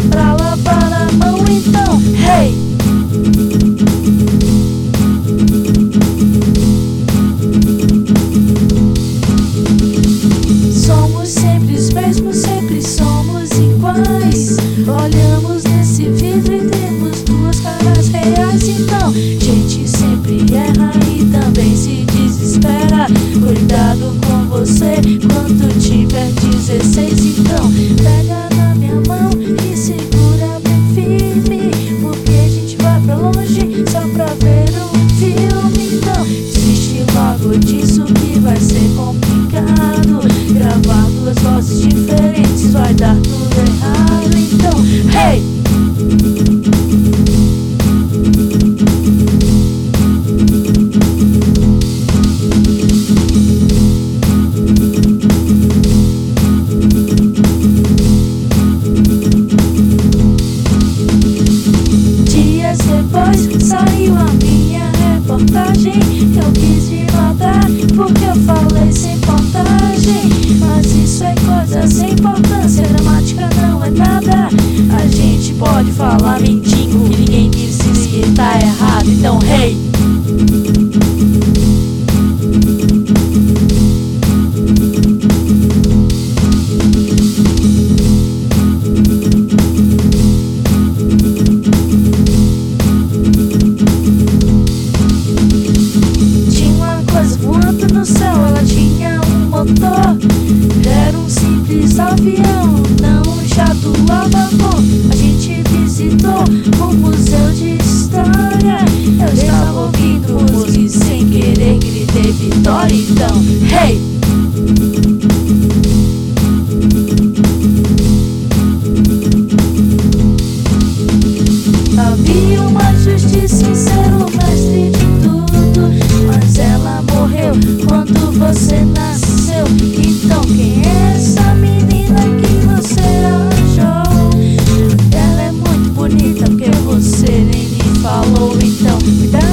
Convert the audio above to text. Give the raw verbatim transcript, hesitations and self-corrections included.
pra lavar a mão. Então, hey! Somos sempre os mesmos, sempre somos iguais. Olhamos nesse vidro e temos duas caras reais. Então, gente sempre erra e também se desespera. Cuidado com você quando tiver dezesseis. Então, pega na minha mão e segura bem firme, porque a gente vai pra longe só pra ver um filme. Então, desiste logo disso que vai ser complicado. Gravar duas vozes diferentes vai dar tudo errado. Então, hey! Dias depois saiu a minha reportagem. Eu quis me matar porque eu falei sem portagem, mas isso é coisa sem importância, gramática não é nada. A gente pode falar mentindo que ninguém disse que tá errado. Então, hey! Tinha uma coisa voando no céu, ela tinha um motor. Era um simples avião, não um jato a vapor. A gente visitou um museu de história. Eu estava ouvindo música e sem querer gritei vitória. Então, hey! Havia uma justiça em ser o mestre de tudo, mas ela morreu quando você nasceu. Então quem é essa menina que você achou? Ela é muito bonita porque você nem me falou. Então cuidado